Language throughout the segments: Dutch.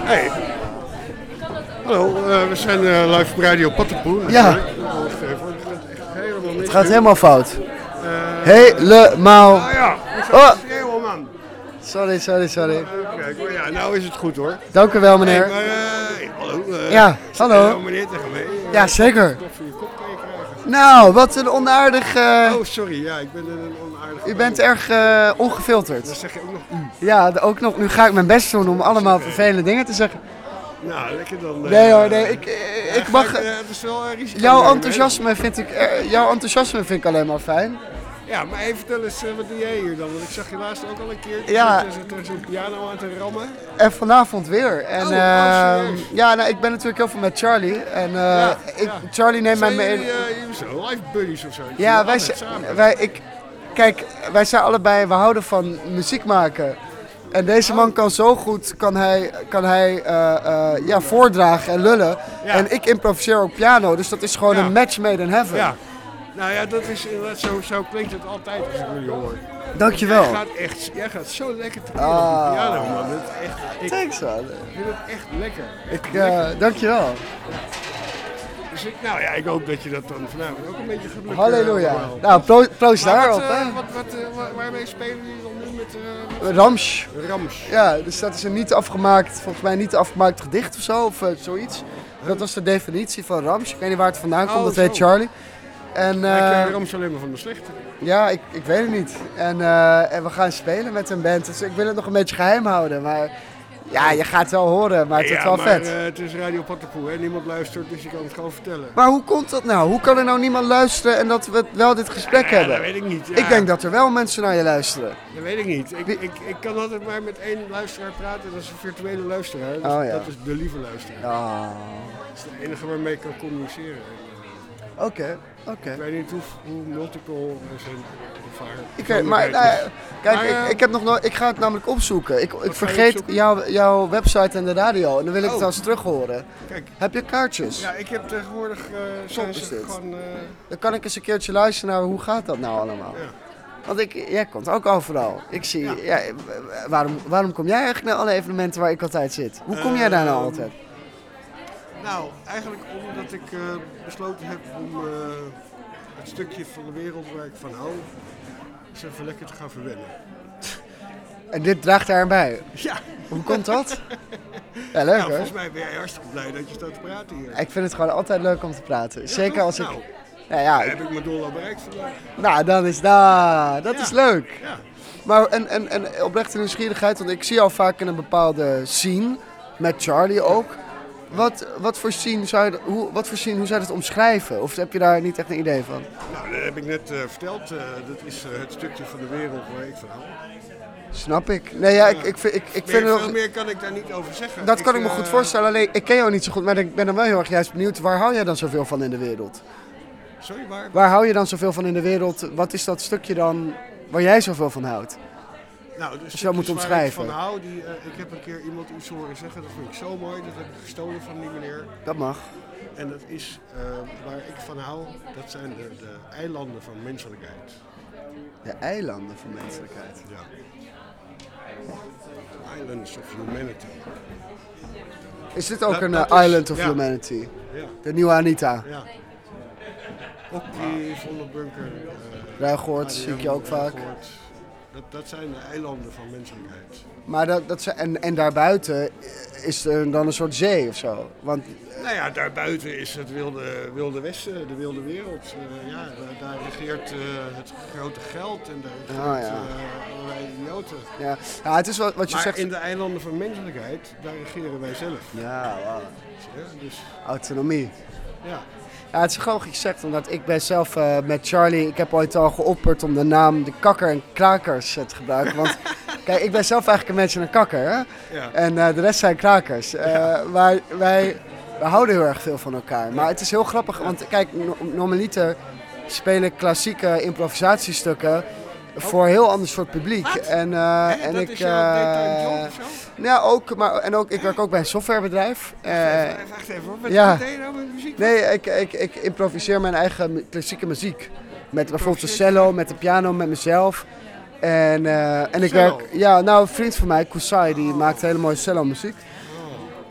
Hey. Hallo, we zijn live op Radio Pattenpoel. Ja. Wacht even, het gaat echt helemaal mis. Het gaat helemaal fout. Helemaal. Helemaal. Ja, Oh. helemaal man. Sorry. Kijk, maar ja, nou is het goed hoor. Dank u wel, meneer. Hey, maar, hallo. Ja, hallo. Meneer tegen mij. Ja, zeker. Toch voor je kop kan je krijgen. Nou, wat een onaardig... Oh, sorry, ja, ik ben een onaardig. U bent erg ongefilterd. Dan zeg je ook nog Ja, ook nog. Nu ga ik mijn best doen om allemaal vervelende dingen te zeggen. Nou, lekker dan. Nee hoor, nee. Ik mag... het is wel risico. Jouw enthousiasme vind ik alleen maar fijn. Ja, maar even vertel eens, wat doe jij hier dan? Want ik zag je laatst ook al een keer. Ja. Je zit er zo'n piano aan te rammen. En vanavond weer. En, serieus? ja, nou, ik ben natuurlijk heel veel met Charlie. En Charlie neemt mij mee. Jullie zijn live buddies of zo? Ja, wij zijn allebei, we houden van muziek maken. En deze man kan zo goed, kan hij voordragen en lullen. Ja. En ik improviseer ook piano, dus dat is gewoon een match made in heaven. Ja. Nou ja, dat is inderdaad zo klinkt het altijd als ik jullie hoor. Dankjewel. Jij gaat zo lekker te op de piano, man. Thanks, man. Ik vind het echt lekker. Dankjewel. Dus ik hoop dat je dat dan vanavond ook een beetje gaat lukken. Halleluja. Nou, proost daarop. Waarmee spelen jullie dan nu met... Ramsch. Rams. Ja, dus dat is een volgens mij niet afgemaakt gedicht of zo, of zoiets. Dat was de definitie van Ramsch. Ik weet niet waar het vandaan komt, dat weet Charlie. En, ik ken Rams alleen maar van de slechte. Ja, ik weet het niet. En we gaan spelen met een band, dus ik wil het nog een beetje geheim houden. Maar ja, je gaat het wel horen, maar het is wel vet. Het is Radio Pattenpoel, hè? Niemand luistert, dus je kan het gewoon vertellen. Maar hoe komt dat nou? Hoe kan er nou niemand luisteren en dat we wel dit gesprek hebben? Dat weet ik niet. Ja. Ik denk dat er wel mensen naar je luisteren. Dat weet ik niet. Ik kan altijd maar met één luisteraar praten, dat is een virtuele luisteraar. Dus dat is de lieve luisteraar. Ah. Dat is de enige waarmee ik kan communiceren. Oké. Ik weet niet hoe multiple zijn ik ga het namelijk opzoeken. Ik vergeet jouw website en de radio en dan wil ik het als terug horen. Kijk. Heb je kaartjes? Ja, ik heb tegenwoordig gewoon... Dan kan ik eens een keertje luisteren naar hoe gaat dat nou allemaal. Ja. Want jij komt ook overal. Ik zie... Ja, waarom kom jij eigenlijk naar alle evenementen waar ik altijd zit? Hoe kom jij daar nou altijd? Nou, eigenlijk omdat ik besloten heb om het stukje van de wereld waar ik van hou, eens even lekker te gaan verwennen. En dit draagt daarbij? Ja. Hoe komt dat? Ja, leuk hoor. Volgens mij ben jij hartstikke blij dat je staat te praten hier. Ik vind het gewoon altijd leuk om te praten. Ja, zeker als ik... heb ik mijn doel al bereikt vandaag. Nou, dan is dat is leuk. Ja. Maar en oprechte nieuwsgierigheid, want ik zie jou vaak in een bepaalde scene, met Charlie ook. Wat voor scene hoe zou je dat omschrijven? Of heb je daar niet echt een idee van? Nou, dat heb ik net verteld. Dat is het stukje van de wereld waar ik van hou. Snap ik. Nee, ja, ik vind veel meer kan ik daar niet over zeggen. Dat kan ik me goed voorstellen. Alleen, ik ken jou niet zo goed, maar ik ben dan wel heel erg juist benieuwd. Waar hou jij dan zoveel van in de wereld? Sorry, waar? Waar hou je dan zoveel van in de wereld? Wat is dat stukje dan waar jij zoveel van houdt? Nou, dus als je dat moet omschrijven. Ik hou, ik heb een keer iemand iets horen zeggen, dat vond ik zo mooi. Dat heb ik gestolen van die meneer. Dat mag. En dat is waar ik van hou, dat zijn de eilanden van menselijkheid. De eilanden van menselijkheid? Ja. Islands of Humanity. Is dit ook een Island of Humanity? Ja. De nieuwe Anita? Ja. Ook die Zonnebunker. Ruigoord zie ik je ook vaak. Dat zijn de eilanden van menselijkheid. Maar en daarbuiten is er dan een soort zee of zo? Want... Nou ja, daarbuiten is het wilde westen, de wilde wereld. Daar regeert het grote geld en daar regeert allerlei idioten. Ja, het is wat je maar zegt... in de eilanden van menselijkheid, daar regeren wij zelf. Ja, wauw. Ja, dus... Autonomie. Ja. Ja, het is grappig gezegd, omdat ik ben zelf met Charlie, ik heb ooit al geopperd om de naam de Kakker en Krakers te gebruiken. Want kijk, ik ben zelf eigenlijk een beetje een kakker, hè? Ja. En de rest zijn krakers. Maar wij houden heel erg veel van elkaar. Maar het is heel grappig, want kijk, normaliter spelen klassieke improvisatiestukken voor een heel ander soort publiek. En ik. Ja, ook, maar ik werk ook bij een softwarebedrijf. Wacht even hoor, wat deed je nou met muziek? Nee, ik improviseer mijn eigen klassieke muziek. Met bijvoorbeeld de cello, met de piano, met mezelf. En ik werk. Ja, nou, een vriend van mij, Kusai, die maakt hele mooie cello muziek.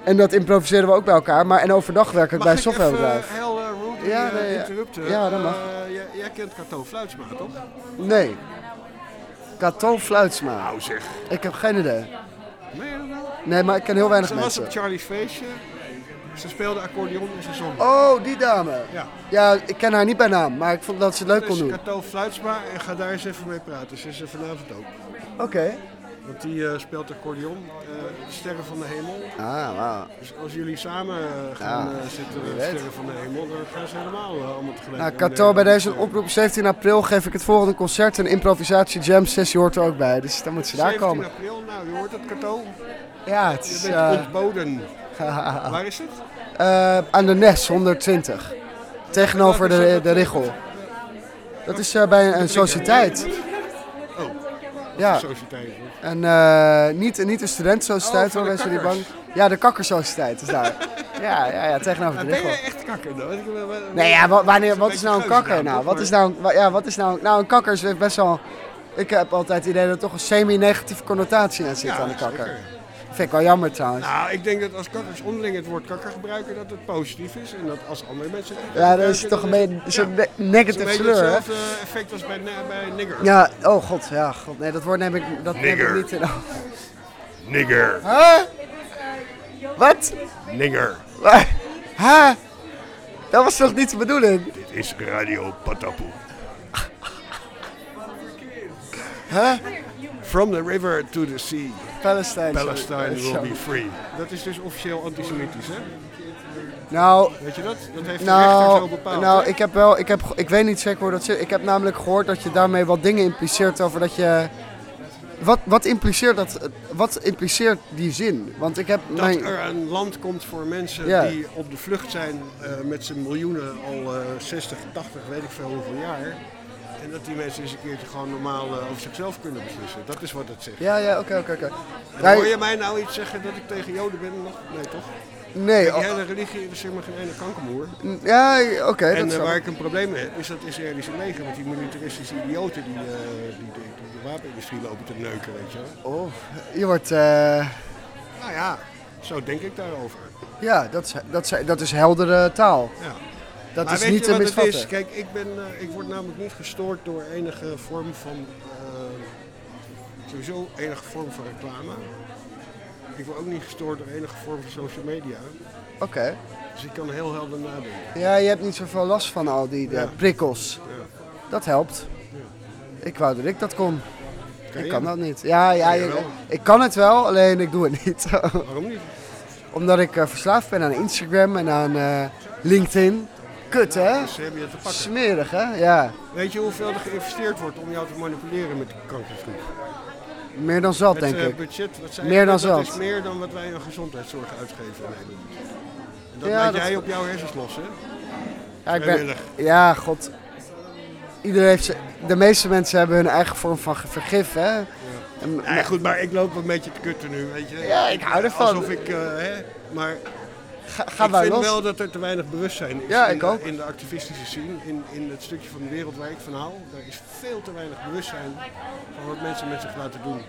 En dat improviseren we ook bij elkaar. Maar en overdag werk ik bij een softwarebedrijf. Heel interrupten. Ja, dat mag. Jij kent Cato Fluitsma, toch? Nee. Cato Fluitsma. Nou zeg. Ik heb geen idee. Meen je dat nou? Nee, maar ik ken heel weinig Ze mensen. was op Charlie's feestje. Ze speelde accordeon en ze zong. Oh, die dame. Ja. Ja, ik ken haar niet bij naam, maar ik vond dat ze het leuk kon doen. Cato Fluitsma en ga daar eens even mee praten. Ze is er vanavond ook. Oké. Want die speelt accordeon, Sterren van de Hemel. Ah, wauw. Dus als jullie samen gaan zitten Sterren van de Hemel, dan gaan ze helemaal allemaal tegelijk. Nou, Cato, bij deze oproep 17 april geef ik het volgende concert. Een improvisatie jam sessie hoort er ook bij, dus dan moet ze daar komen. 17 april, nou je hoort het Cato. Ja, het is... Je bent ontboden. Waar is het? Aan de Nes, 120. Tegenover de Richel. Dat is bij een sociëteit. Oh, ja. Sociëteit. En niet de studentensociëteit, hoor, mensen die bang. Ja, de kakkersociëteit is daar. Ja, tegenover de Richel. Ben je echt kakker dan? Nee, ja, wat is nou een kakker nou? Wat is nou een kakker is best wel... Ik heb altijd het idee dat er toch een semi-negatieve connotatie aan zit aan de kakker. Zeker. Vind ik wel jammer trouwens. Nou, ik denk dat als kakkers onderling het woord kakker gebruiken, dat het positief is. En dat als andere mensen het niet ja, dat is toch een beetje negative sleur, hè? hetzelfde effect als bij nigger. Ja, oh god, ja. God, nee, dat woord neem ik niet in. Nigger. Huh? Wat? Nigger. Huh? Dat was toch niet de bedoeling? Dit is Radio Patapoe. Huh? From the river to the sea. Palestine will be free. Dat is dus officieel antisemitisch, hè? Nou... Weet je dat? Dat heeft de rechter zo bepaald. Nou, ik weet niet zeker hoe dat zit. Ik heb namelijk gehoord dat je daarmee wat dingen impliceert over dat je... Wat impliceert die zin? Want ik heb dat er een land komt voor mensen die op de vlucht zijn met z'n miljoenen al 60, 80, weet ik veel hoeveel jaar. En dat die mensen eens een keertje gewoon normaal over zichzelf kunnen beslissen. Dat is wat het zegt. Ja, oké. Hoor je mij nou iets zeggen dat ik tegen Joden ben? Nee, toch? Nee. Die hele religie interesseert me geen ene kankermoer. Ja, oké. En waar ik een probleem mee heb, is dat Israëlische leger met die militaristische idioten die de wapenindustrie lopen te neuken, weet je wel. Oh, je wordt... Nou ja, zo denk ik daarover. Ja, dat is heldere taal. Ja. Dat maar is weet niet je te wat misvatten. het is? Kijk, ik word namelijk niet gestoord door enige vorm van... sowieso enige vorm van reclame. Ik word ook niet gestoord door enige vorm van social media. Oké. Dus ik kan heel helder nadenken. Ja, je hebt niet zoveel last van al die prikkels. Ja. Dat helpt. Ja. Ik wou dat ik dat kon. Ik kan dat niet. Ja, ik kan het wel, alleen ik doe het niet. Waarom niet? Omdat ik verslaafd ben aan Instagram en aan LinkedIn. Kut, hè? Dus heb je het te pakken. Smerig, hè? Ja. Weet je hoeveel er geïnvesteerd wordt om jou te manipuleren met die kankergroep? Meer dan zat, denk ik. Budget, meer dan dat zat. is meer dan wat wij aan gezondheidszorg uitgeven in Nederland. En dat laat jij op jouw hersens los, hè? Ja, god. De meeste mensen hebben hun eigen vorm van vergif, hè? Ja. Ja, goed, maar ik loop een beetje te kutten nu, weet je. Ja, ik hou ervan. Alsof ik, maar... Ik vind wel dat er te weinig bewustzijn is in de activistische scene, in het stukje van de wereld waar ik van hou. Er is veel te weinig bewustzijn van wat mensen met zich laten doen.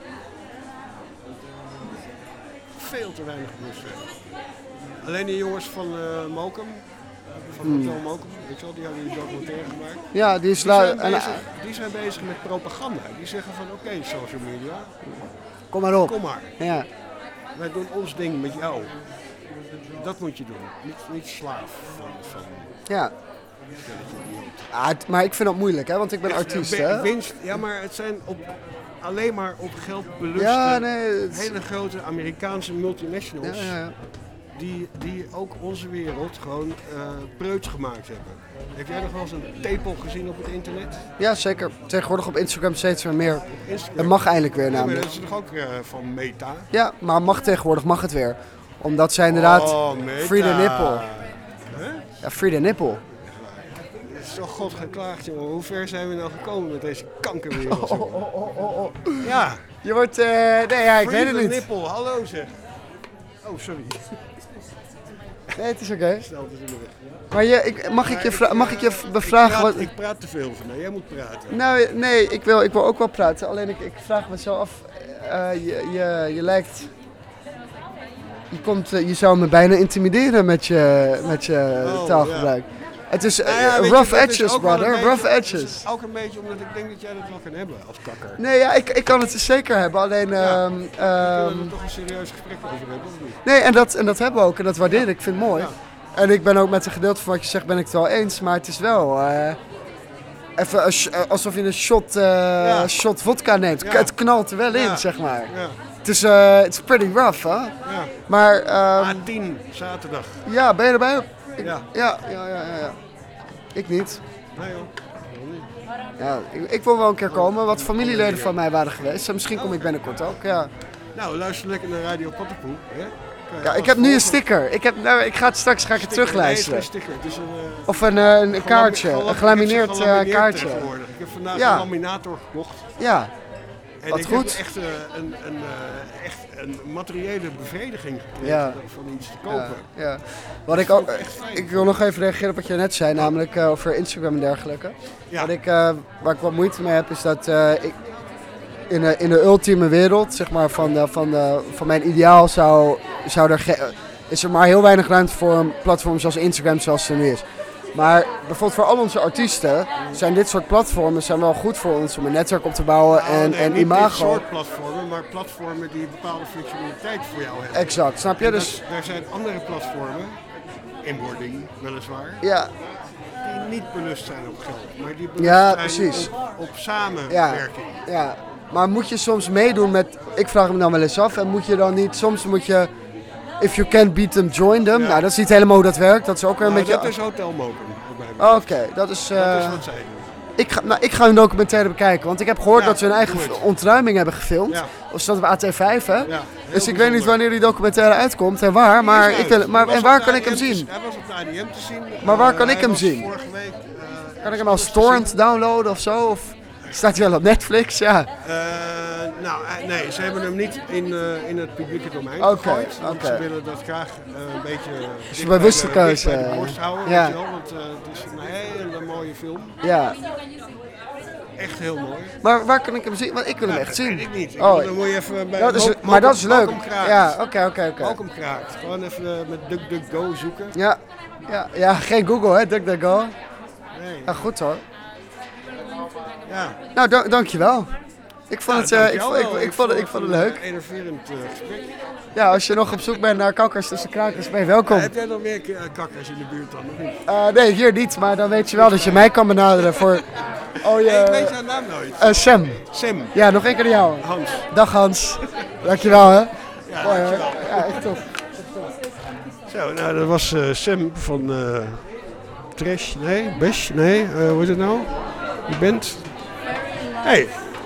Veel te weinig bewustzijn. Alleen die jongens van Mokum, van Hotel Mokum, weet je wel, die hebben die documentaire gemaakt. Ja, die zijn bezig met propaganda. Die zeggen van oké, social media, kom maar op. Kom maar. Ja. Wij doen ons ding met jou. Dat moet je doen, niet slaaf van ja. Maar ik vind dat moeilijk, hè, want ik ben artiest, hè? Winst, ja, maar het zijn alleen maar op geld beluste hele grote Amerikaanse multinationals die ook onze wereld gewoon preuts gemaakt hebben. Heb jij nog wel eens een tepel gezien op het internet? Ja, zeker. Tegenwoordig op Instagram steeds meer. Het mag eindelijk weer namelijk. Maar dat is toch ook van Meta? Ja, maar tegenwoordig mag het weer. Omdat zij inderdaad free the nipple. Huh? Ja, free the nipple. Het is toch god geklaagd, jongen. Hoe ver zijn we nou gekomen met deze kankerwereld? Ja. Je wordt... ik weet het niet. Nippel, hallo zeg. Oh, sorry. Nee, het is oké. Stel het in de weg. Maar mag ik je bevragen... Ik praat te veel van mij, jij moet praten. Nou, nee, ik wil ook wel praten. Alleen ik vraag me zo af... Je lijkt... je zou me bijna intimideren met je taalgebruik. Ja. Het is rough edges, brother. Rough edges. Ook een beetje omdat ik denk dat jij dat wel kan hebben als kakker. Nee, ja, ik kan het zeker hebben. Alleen... Ja. We kunnen er toch een serieus gesprek over hebben, of niet? Nee, en dat hebben we ook. En dat waardeer ik. Ik vind het mooi. Ja. En ik ben ook met een gedeelte van wat je zegt, ben ik het wel eens. Maar het is wel... even alsof je een shot vodka neemt. Ja. Het knalt er wel in, zeg maar. Ja. Het is it's pretty rough, hè? Ja. Maar... A10, zaterdag. Ja, ben je erbij? Ja. Ik niet. Nee joh. Ja, ik wil wel een keer komen. Wat familieleden van mij waren geweest. Misschien kom ik binnenkort ook, ja. Nou, luister lekker naar Radio Pattenpoe. Ja, ik heb nu een sticker. Ik ga het straks het terugluisteren. Nee, het is een sticker. Of een kaartje, een gelamineerd kaartje. Ik heb vandaag een laminator gekocht. Ja. En wat ik goed. Heb echt een materiële bevrediging gekregen van iets te kopen. Ja. Wat ik wil nog even reageren op wat je net zei, namelijk over Instagram en dergelijke. Ja. Waar ik wat moeite mee heb, is dat ik in de ultieme wereld, zeg maar, van mijn ideaal is er maar heel weinig ruimte voor een platform zoals Instagram zoals het er nu is. Maar bijvoorbeeld voor al onze artiesten zijn dit soort platformen wel goed voor ons om een netwerk op te bouwen en imago. Niet dit soort platformen, maar platformen die bepaalde flexibiliteit voor jou hebben. Exact, snap je? Dus er zijn andere platformen, inboarding weliswaar, die niet belust zijn op geld, maar die belust zijn op samenwerking. Ja, maar moet je soms meedoen met, ik vraag me dan wel eens af, en moet je dan niet, soms moet je... If you can't beat them, join them. Ja. Nou, dat is niet helemaal hoe dat werkt. Dat is ook een beetje... dat is Hotel Moken. Oké, dat is wat zij doen. Ik ga hun documentaire bekijken, want ik heb gehoord dat ze hun eigen ontruiming hebben gefilmd. Ja. Of staat op AT5, hè? Ja, dus ik weet niet wanneer die documentaire uitkomt en waar, maar waar kan ik hem zien? Hij was op de ADM te zien. Maar waar kan ik hem zien? Vorige week, kan ik hem als torrent downloaden of zo? Of staat hij wel op Netflix? Ja. Nee, ze hebben hem niet in het publieke domein gegooid. Ze willen dat graag een beetje bij de borst houden, weet je wel, want het is een hele mooie film. Ja. Echt heel mooi. Maar waar kan ik hem zien? Want ik wil hem echt zien. Dat weet ik niet. Dan moet je even bij maar dat is leuk. Ja, oké. Malcolm Kraakt. Gewoon even met DuckDuckGo zoeken. Ja, geen Google, hè, DuckDuckGo. Nee. Ja, goed hoor. Ja. Nou, dankjewel. Ik vond het leuk. Enerverend gesprek. Ja, als je nog op zoek bent naar kakkers tussen krakers, ben je welkom. Heb jij nog meer kakkers in de buurt dan, of niet? Nee, hier niet, maar dan weet je wel dat je mij kan benaderen voor... Ik weet jouw naam nooit. Sam. Ja, nog één keer jou. Hans. Dag Hans. Dankjewel, hè. Ja, dankjewel. Ja, echt tof. Zo, nou, dat was Sam van Trash, hoe is het nou? Je bent... Hey.